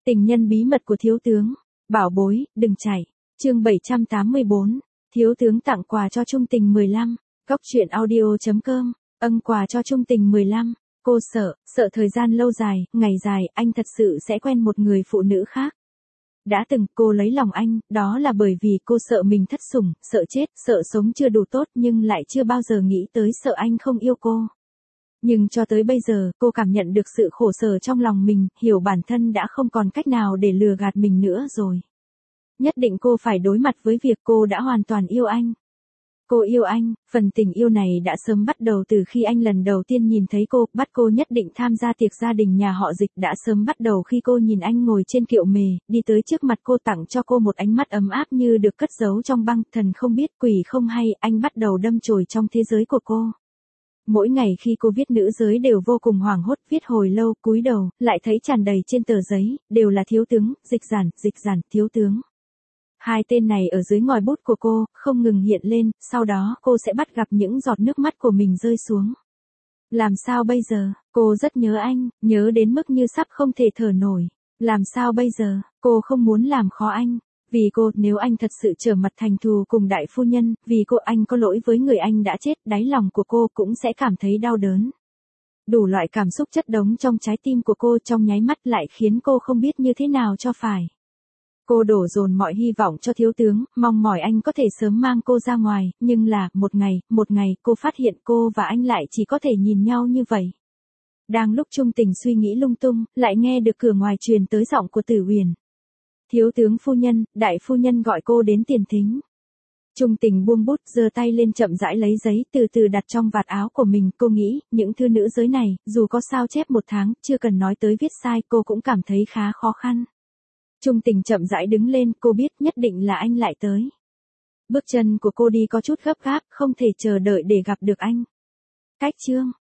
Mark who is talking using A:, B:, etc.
A: Tình nhân bí mật của thiếu tướng. Bảo bối, đừng chạy. Chương 784. Thiếu tướng tặng quà cho Trung Tình 15. Góc truyện audio.com. Quà cho Trung Tình 15. Cô sợ thời gian lâu dài, ngày dài, anh thật sự sẽ quen một người phụ nữ khác. Đã từng cô lấy lòng anh, đó là bởi vì cô sợ mình thất sủng, sợ chết, sợ sống chưa đủ tốt nhưng lại chưa bao giờ nghĩ tới sợ anh không yêu cô. Nhưng cho tới bây giờ, cô cảm nhận được sự khổ sở trong lòng mình, hiểu bản thân đã không còn cách nào để lừa gạt mình nữa rồi. Nhất định cô phải đối mặt với việc cô đã hoàn toàn yêu anh. Cô yêu anh, phần tình yêu này đã sớm bắt đầu từ khi anh lần đầu tiên nhìn thấy cô, bắt cô nhất định tham gia tiệc gia đình nhà họ Dịch, đã sớm bắt đầu khi cô nhìn anh ngồi trên kiệu mề, đi tới trước mặt cô tặng cho cô một ánh mắt ấm áp như được cất giấu trong băng, thần không biết quỷ không hay, anh bắt đầu đâm chồi trong thế giới của cô. Mỗi ngày khi cô viết nữ giới đều vô cùng hoảng hốt, viết hồi lâu, cúi đầu, lại thấy tràn đầy trên tờ giấy, đều là thiếu tướng, dịch giản, thiếu tướng. Hai tên này ở dưới ngòi bút của cô, không ngừng hiện lên, sau đó cô sẽ bắt gặp những giọt nước mắt của mình rơi xuống. Làm sao bây giờ, cô rất nhớ anh, nhớ đến mức như sắp không thể thở nổi. Làm sao bây giờ, cô không muốn làm khó anh. Vì cô, nếu anh thật sự trở mặt thành thù cùng đại phu nhân, vì cô anh có lỗi với người anh đã chết, đáy lòng của cô cũng sẽ cảm thấy đau đớn. Đủ loại cảm xúc chất đống trong trái tim của cô trong nháy mắt lại khiến cô không biết như thế nào cho phải. Cô đổ dồn mọi hy vọng cho thiếu tướng, mong mỏi anh có thể sớm mang cô ra ngoài, nhưng là, một ngày, cô phát hiện cô và anh lại chỉ có thể nhìn nhau như vậy. Đang lúc Trung Tình suy nghĩ lung tung, lại nghe được cửa ngoài truyền tới giọng của Tử Huyền. Thiếu tướng phu nhân, đại phu nhân gọi cô đến tiền thính. Trung Tình buông bút, giơ tay lên chậm rãi lấy giấy, từ từ đặt trong vạt áo của mình, cô nghĩ, những thư nữ giới này, dù có sao chép một tháng, chưa cần nói tới viết sai, cô cũng cảm thấy khá khó khăn. Trung Tình chậm rãi đứng lên, cô biết nhất định là anh lại tới. Bước chân của cô đi có chút gấp gáp, không thể chờ đợi để gặp được anh. Cách chương.